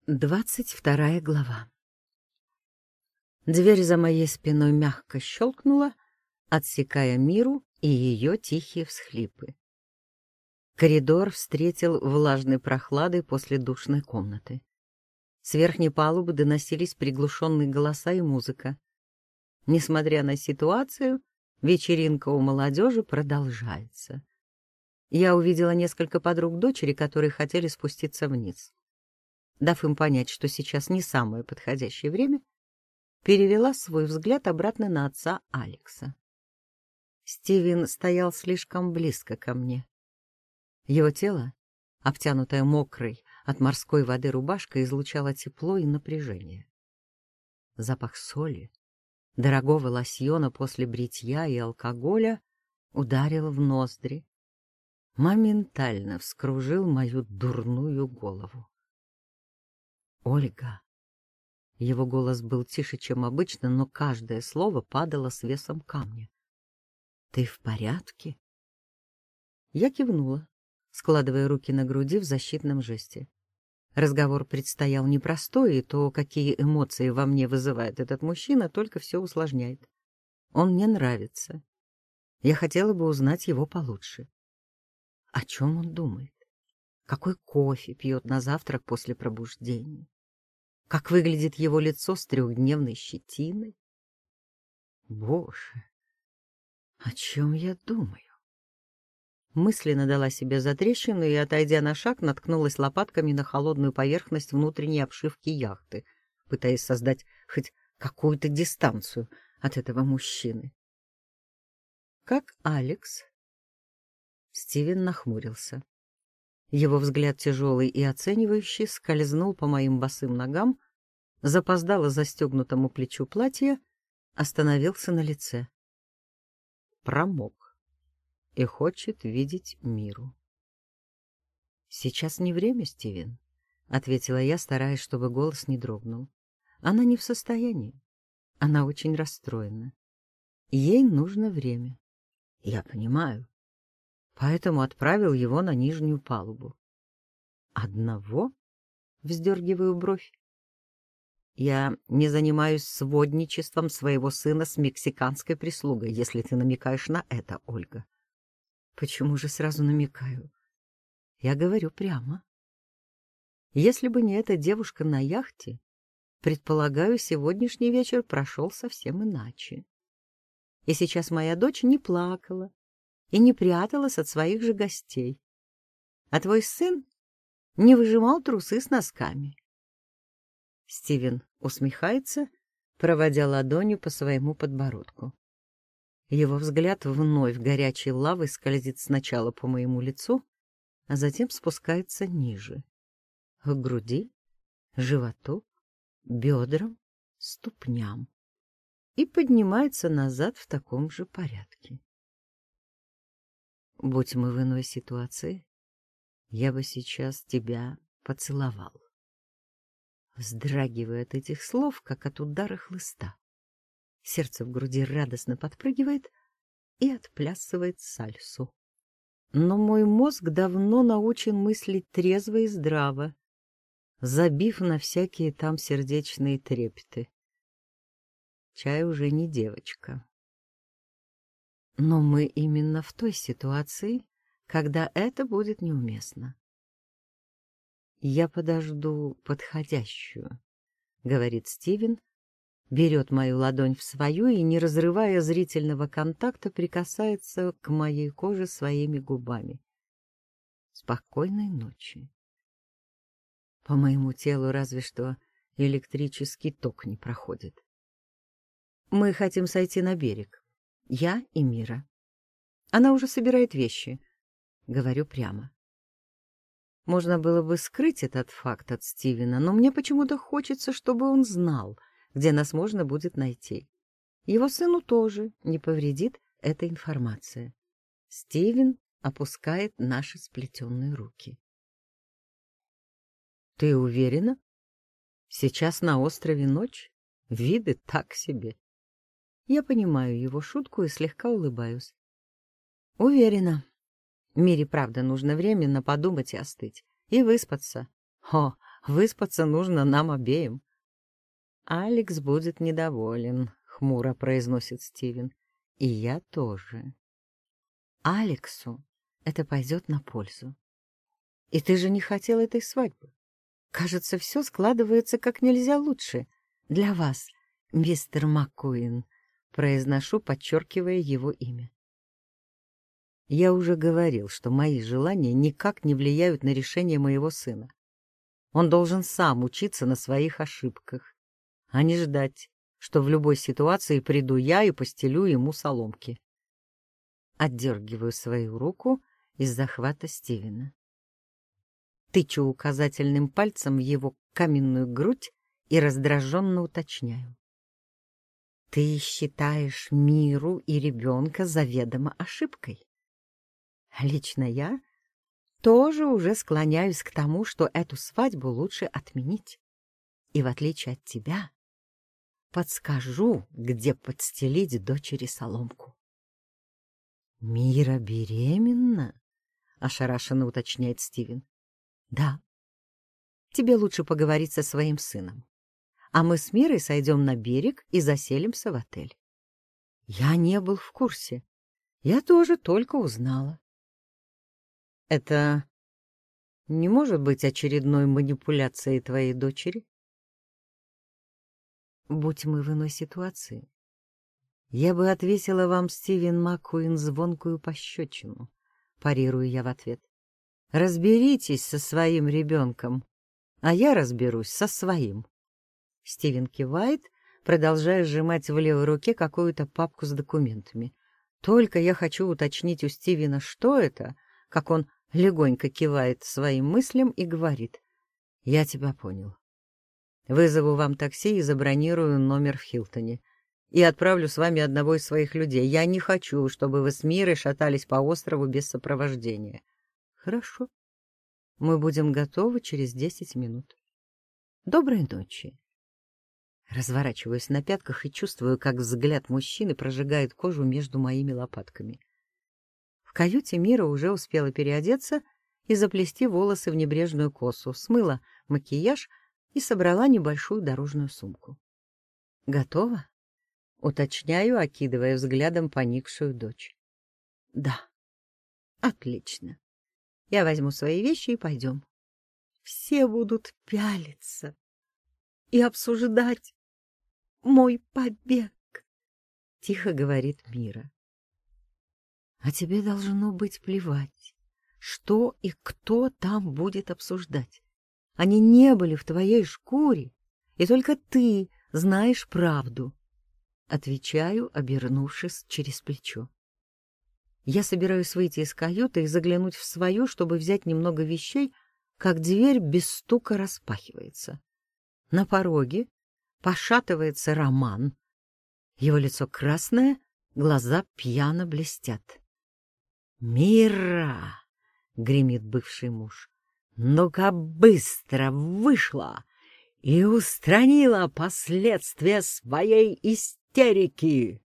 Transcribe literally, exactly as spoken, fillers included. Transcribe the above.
Двадцать вторая глава. Дверь за моей спиной мягко щелкнула, отсекая Миру и ее тихие всхлипы. Коридор встретил влажной прохладой после душной комнаты. С верхней палубы доносились приглушенные голоса и музыка. Несмотря на ситуацию, вечеринка у молодежи продолжается. Я увидела несколько подруг дочери, которые хотели спуститься вниз. Дав им понять, что сейчас не самое подходящее время, перевела свой взгляд обратно на отца Алекса. Стивен стоял слишком близко ко мне. Его тело, обтянутое мокрой от морской воды рубашкой, излучало тепло и напряжение. Запах соли, дорогого лосьона после бритья и алкоголя ударил в ноздри, моментально вскружил мою дурную голову. «Ольга!» Его голос был тише, чем обычно, но каждое слово падало с весом камня. «Ты в порядке?» Я кивнула, складывая руки на груди в защитном жесте. Разговор предстоял непростой, и то, какие эмоции во мне вызывает этот мужчина, только все усложняет. Он мне нравится. Я хотела бы узнать его получше. О чем он думает? Какой кофе пьет на завтрак после пробуждения? Как выглядит его лицо с трехдневной щетиной? Боже, о чем я думаю? Мысленно дала себе затрещину и, отойдя на шаг, наткнулась лопатками на холодную поверхность внутренней обшивки яхты, пытаясь создать хоть какую-то дистанцию от этого мужчины. Как Алекс? Стивен нахмурился. Его взгляд тяжелый и оценивающий скользнул по моим босым ногам, запоздало застегнутому плечу платья, остановился на лице. Промок и хочет видеть Миру. «Сейчас не время, Стивен», — ответила я, стараясь, чтобы голос не дрогнул. «Она не в состоянии. Она очень расстроена. Ей нужно время. Я понимаю. Поэтому отправил его на нижнюю палубу». «Одного?» — вздергиваю бровь. «Я не занимаюсь сводничеством своего сына с мексиканской прислугой, если ты намекаешь на это, Ольга». «Почему же сразу намекаю?» «Я говорю прямо. Если бы не эта девушка на яхте, предполагаю, сегодняшний вечер прошел совсем иначе. И сейчас моя дочь не плакала и не пряталась от своих же гостей. А твой сын не выжимал трусы с носками». Стивен усмехается, проводя ладонью по своему подбородку. Его взгляд вновь горячей лавой скользит сначала по моему лицу, а затем спускается ниже, к груди, животу, бедрам, ступням и поднимается назад в таком же порядке. Будь мы в иной ситуации, я бы сейчас тебя поцеловал. Вздрагиваю от этих слов, как от удара хлыста. Сердце в груди радостно подпрыгивает и отплясывает сальсу. Но мой мозг давно научен мыслить трезво и здраво, забив на всякие там сердечные трепеты. Чай уже не девочка. Но мы именно в той ситуации, когда это будет неуместно. «Я подожду подходящую», — говорит Стивен, берет мою ладонь в свою и, не разрывая зрительного контакта, прикасается к моей коже своими губами. Спокойной ночи. По моему телу разве что электрический ток не проходит. Мы хотим сойти на берег. Я и Мира. Она уже собирает вещи. Говорю прямо. Можно было бы скрыть этот факт от Стивена, но мне почему-то хочется, чтобы он знал, где нас можно будет найти. Его сыну тоже не повредит эта информация. Стивен опускает наши сплетенные руки. «Ты уверена? Сейчас на острове ночь? Виды так себе». Я понимаю его шутку и слегка улыбаюсь. «Уверена. Мире правда нужно время на подумать и остыть, и выспаться. О, Выспаться нужно нам обеим. Алекс будет недоволен, хмуро произносит Стивен. И я тоже. Алексу это пойдет на пользу. И ты же не хотел этой свадьбы. Кажется, все складывается как нельзя лучше для вас, мистер Маккуин, произношу, подчеркивая его имя. Я уже говорил, что мои желания никак не влияют на решение моего сына. Он должен сам учиться на своих ошибках, а не ждать, что в любой ситуации приду я и постелю ему соломки. Отдергиваю свою руку из захвата Стивена. Тычу указательным пальцем в его каменную грудь и раздраженно уточняю. Ты считаешь миру и ребенка заведомо ошибкой? Лично я тоже уже склоняюсь к тому, что эту свадьбу лучше отменить. И в отличие от тебя, подскажу, где подстелить дочери соломку. «Мира беременна?» — ошарашенно уточняет Стивен. «Да. Тебе лучше поговорить со своим сыном. А мы с Мирой сойдем на берег и заселимся в отель». Я не был в курсе. Я тоже только узнала. Это не может быть очередной манипуляцией твоей дочери? Будь мы в иной ситуации, я бы отвесила вам, Стивен Маккуин, звонкую пощечину, парирую я в ответ. Разберитесь со своим ребенком, а я разберусь со своим. Стивен кивает, продолжая сжимать в левой руке какую-то папку с документами. Только я хочу уточнить у Стивена, что это, как он легонько кивает своим мыслям и говорит: «Я тебя понял. Вызову вам такси и забронирую номер в Хилтоне. И отправлю с вами одного из своих людей. Я не хочу, чтобы вы с Мирой шатались по острову без сопровождения». «Хорошо. Мы будем готовы через десять минут. Доброй ночи». Разворачиваюсь на пятках и чувствую, как взгляд мужчины прожигает кожу между моими лопатками. В каюте Мира уже успела переодеться и заплести волосы в небрежную косу, смыла макияж и собрала небольшую дорожную сумку. «Готова?» — уточняю, окидывая взглядом поникшую дочь. «Да». «Отлично. Я возьму свои вещи и пойдем. Все будут пялиться и обсуждать мой побег», — тихо говорит Мира. «А тебе должно быть плевать, что и кто там будет обсуждать. Они не были в твоей шкуре, и только ты знаешь правду», — отвечаю, обернувшись через плечо. Я собираюсь выйти из каюты и заглянуть в свою, чтобы взять немного вещей, как дверь без стука распахивается. На пороге пошатывается Роман. Его лицо красное, глаза пьяно блестят. «Мира!» — гремит бывший муж. «Ну-ка быстро вышла и устранила последствия своей истерики!»